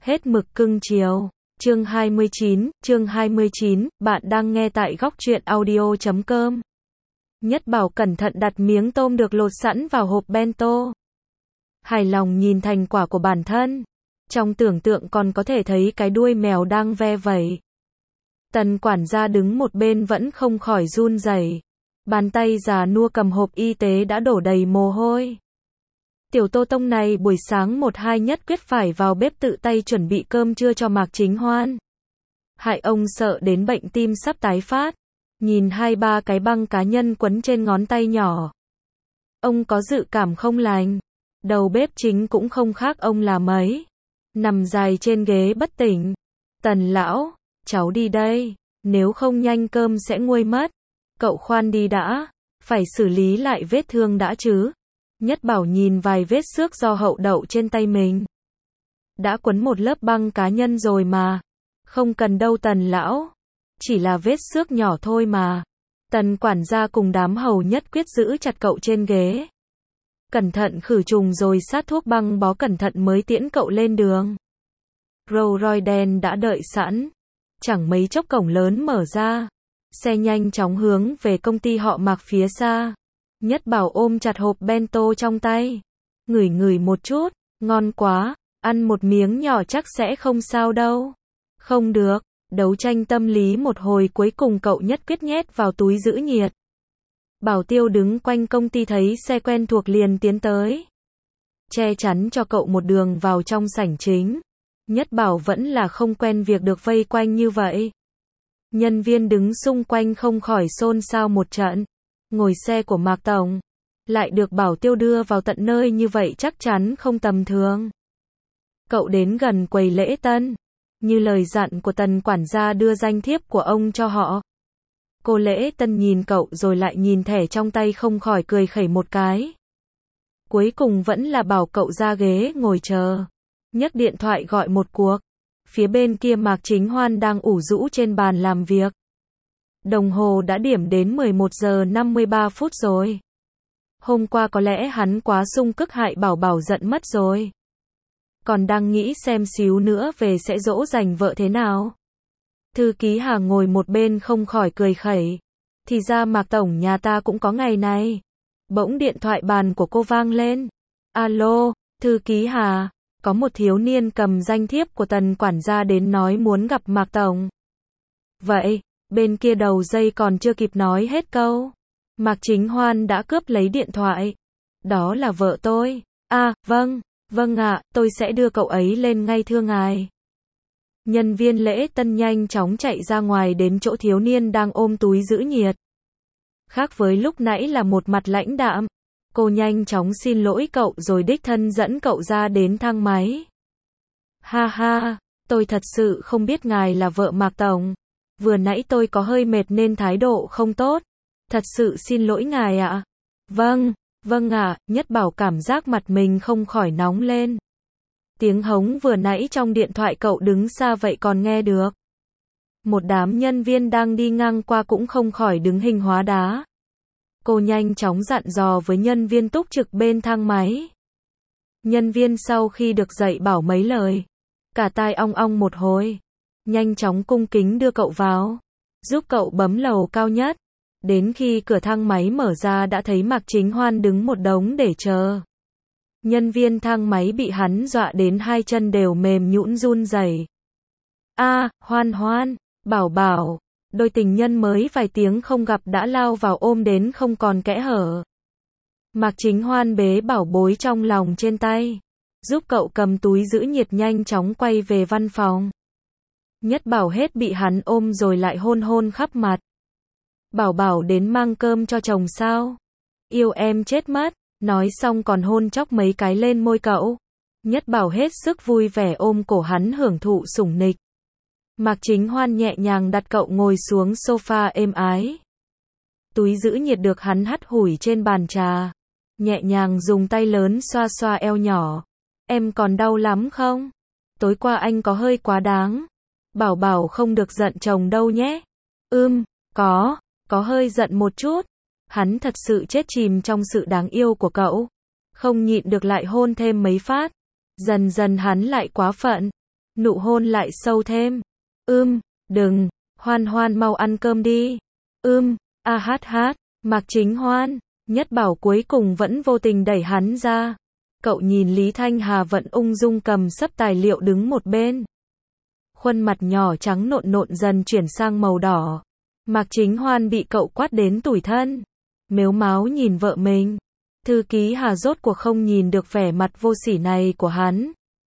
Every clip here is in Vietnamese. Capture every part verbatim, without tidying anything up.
Hết mực cưng chiều. Chương hai mươi chín, chương hai mươi chín, bạn đang nghe tại góc truyện audio chấm com. Nhất Bảo cẩn thận đặt miếng tôm được lột sẵn vào hộp bento. Hài lòng nhìn thành quả của bản thân. Trong tưởng tượng còn có thể thấy cái đuôi mèo đang ve vẩy. Tần quản gia đứng một bên vẫn không khỏi run rẩy. Bàn tay già nua cầm hộp y tế đã đổ đầy mồ hôi. Tiểu Tô Tông này buổi sáng một hai nhất quyết phải vào bếp tự tay chuẩn bị cơm trưa cho Mạc Chính Hoan. Hại ông sợ đến bệnh tim sắp tái phát. Nhìn hai ba cái băng cá nhân quấn trên ngón tay nhỏ. Ông có dự cảm không lành. Đầu bếp chính cũng không khác ông là mấy. Nằm dài trên ghế bất tỉnh. Tần lão, cháu đi đây. Nếu không nhanh cơm sẽ nguôi mất. Cậu khoan đi đã. Phải xử lý lại vết thương đã chứ. Nhất Bảo nhìn vài vết xước do hậu đậu trên tay mình. Đã quấn một lớp băng cá nhân rồi mà. Không cần đâu Tần lão. Chỉ là vết xước nhỏ thôi mà. Tần quản gia cùng đám hầu nhất quyết giữ chặt cậu trên ghế. Cẩn thận khử trùng rồi sát thuốc băng bó cẩn thận mới tiễn cậu lên đường. Rolls Royce đen đã đợi sẵn. Chẳng mấy chốc cổng lớn mở ra. Xe nhanh chóng hướng về công ty họ Mạc phía xa. Nhất Bảo ôm chặt hộp bento trong tay. Ngửi ngửi một chút, ngon quá, ăn một miếng nhỏ chắc sẽ không sao đâu. Không được, đấu tranh tâm lý một hồi cuối cùng cậu nhất quyết nhét vào túi giữ nhiệt. Bảo tiêu đứng quanh công ty thấy xe quen thuộc liền tiến tới. Che chắn cho cậu một đường vào trong sảnh chính. Nhất Bảo vẫn là không quen việc được vây quanh như vậy. Nhân viên đứng xung quanh không khỏi xôn xao một trận. Ngồi xe của Mạc Tổng, lại được bảo tiêu đưa vào tận nơi như vậy chắc chắn không tầm thường. Cậu đến gần quầy lễ tân, như lời dặn của Tần quản gia đưa danh thiếp của ông cho họ. Cô lễ tân nhìn cậu rồi lại nhìn thẻ trong tay không khỏi cười khẩy một cái. Cuối cùng vẫn là bảo cậu ra ghế ngồi chờ. Nhấc điện thoại gọi một cuộc. Phía bên kia Mạc Chính Hoan đang ủ rũ trên bàn làm việc. Đồng hồ đã điểm đến mười một giờ năm mươi ba phút rồi. Hôm qua có lẽ hắn quá sung cức hại Bảo Bảo giận mất rồi. Còn đang nghĩ xem xíu nữa về sẽ dỗ dành vợ thế nào. Thư ký Hà ngồi một bên không khỏi cười khẩy. Thì ra Mạc Tổng nhà ta cũng có ngày này. Bỗng điện thoại bàn của cô vang lên. Alo, thư ký Hà, có một thiếu niên cầm danh thiếp của Tần quản gia đến nói muốn gặp Mạc Tổng. Vậy, bên kia đầu dây còn chưa kịp nói hết câu. Mạc Chính Hoan đã cướp lấy điện thoại. Đó là vợ tôi. À, vâng, vâng ạ, tôi sẽ đưa cậu ấy lên ngay thưa ngài. Nhân viên lễ tân nhanh chóng chạy ra ngoài đến chỗ thiếu niên đang ôm túi giữ nhiệt. Khác với lúc nãy là một mặt lãnh đạm. Cô nhanh chóng xin lỗi cậu rồi đích thân dẫn cậu ra đến thang máy. Ha ha, tôi thật sự không biết ngài là vợ Mạc Tổng. Vừa nãy tôi có hơi mệt nên thái độ không tốt. Thật sự xin lỗi ngài ạ. Vâng, vâng ạ, Nhất Bảo cảm giác mặt mình không khỏi nóng lên. Tiếng hống vừa nãy trong điện thoại cậu đứng xa vậy còn nghe được. Một đám nhân viên đang đi ngang qua cũng không khỏi đứng hình hóa đá. Cô nhanh chóng dặn dò với nhân viên túc trực bên thang máy. Nhân viên sau khi được dạy bảo mấy lời, cả tai ong ong một hồi. Nhanh chóng cung kính đưa cậu vào, giúp cậu bấm lầu cao nhất. Đến khi cửa thang máy mở ra đã thấy Mạc Chính Hoan đứng một đống để chờ. Nhân viên thang máy bị hắn dọa đến hai chân đều mềm nhũn run rẩy. A, Hoan Hoan, Bảo Bảo, đôi tình nhân mới vài tiếng không gặp đã lao vào ôm đến không còn kẽ hở. Mạc Chính Hoan bế bảo bối trong lòng trên tay, giúp cậu cầm túi giữ nhiệt nhanh chóng quay về văn phòng. Nhất Bảo hết bị hắn ôm rồi lại hôn hôn khắp mặt. Bảo Bảo đến mang cơm cho chồng sao? Yêu em chết mất, nói xong còn hôn chóc mấy cái lên môi cậu. Nhất Bảo hết sức vui vẻ ôm cổ hắn hưởng thụ sủng nịch. Mạc Chính Hoan nhẹ nhàng đặt cậu ngồi xuống sofa êm ái. Túi giữ nhiệt được hắn hắt hủi trên bàn trà. Nhẹ nhàng dùng tay lớn xoa xoa eo nhỏ. Em còn đau lắm không? Tối qua anh có hơi quá đáng. Bảo Bảo không được giận chồng đâu nhé. Ưm, có, có hơi giận một chút. Hắn thật sự chết chìm trong sự đáng yêu của cậu. Không nhịn được lại hôn thêm mấy phát. Dần dần hắn lại quá phận. Nụ hôn lại sâu thêm. Ưm, đừng, Hoan Hoan mau ăn cơm đi. Ưm, a hát hát, Mạc Chính Hoan, Nhất Bảo cuối cùng vẫn vô tình đẩy hắn ra. Cậu nhìn Lý Thanh Hà vẫn ung dung cầm sấp tài liệu đứng một bên. Khuôn mặt nhỏ trắng nộn nộn dần chuyển sang màu đỏ. Mạc Chính Hoan bị cậu quát đến tủi thân. Mếu máo nhìn vợ mình. Thư ký Hà rốt cuộc không nhìn được vẻ mặt vô sỉ này của hắn.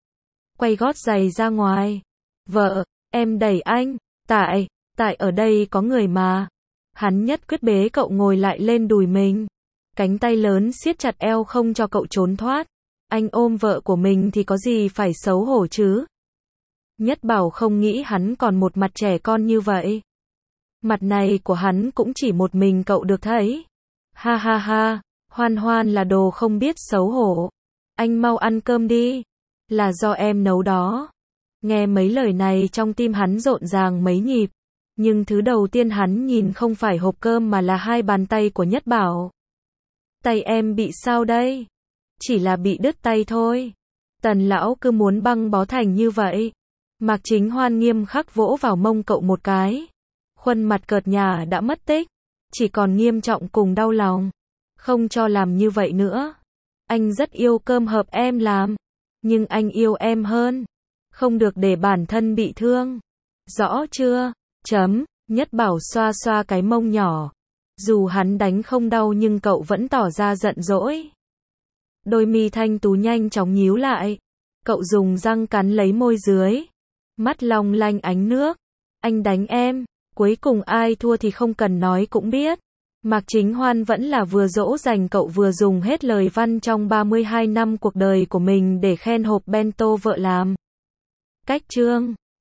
Quay gót giày ra ngoài. Vợ, em đẩy anh. Tại, tại ở đây có người mà. Hắn nhất quyết bế cậu ngồi lại lên đùi mình. Cánh tay lớn siết chặt eo không cho cậu trốn thoát. Anh ôm vợ của mình thì có gì phải xấu hổ chứ? Nhất Bảo không nghĩ hắn còn một mặt trẻ con như vậy. Mặt này của hắn cũng chỉ một mình cậu được thấy. Ha ha ha, Hoan Hoan là đồ không biết xấu hổ. Anh mau ăn cơm đi. Là do em nấu đó. Nghe mấy lời này trong tim hắn rộn ràng mấy nhịp. Nhưng thứ đầu tiên hắn nhìn không phải hộp cơm mà là hai bàn tay của Nhất Bảo. Tay em bị sao đây? Chỉ là bị đứt tay thôi. Tần lão cứ muốn băng bó thành như vậy. Mạc Chính Hoan nghiêm khắc vỗ vào mông cậu một cái. Khuôn mặt cợt nhả đã mất tích. Chỉ còn nghiêm trọng cùng đau lòng. Không cho làm như vậy nữa. Anh rất yêu cơm hộp em làm. Nhưng anh yêu em hơn. Không được để bản thân bị thương. Rõ chưa? Chấm. Nhất Bảo xoa xoa cái mông nhỏ. Dù hắn đánh không đau nhưng cậu vẫn tỏ ra giận dỗi. Đôi mi thanh tú nhanh chóng nhíu lại. Cậu dùng răng cắn lấy môi dưới. Mắt long lanh ánh nước. Anh đánh em. Cuối cùng ai thua thì không cần nói cũng biết. Mạc Chính Hoan vẫn là vừa dỗ dành cậu vừa dùng hết lời văn trong ba mươi hai năm cuộc đời của mình để khen hộp bento vợ làm. Cách chương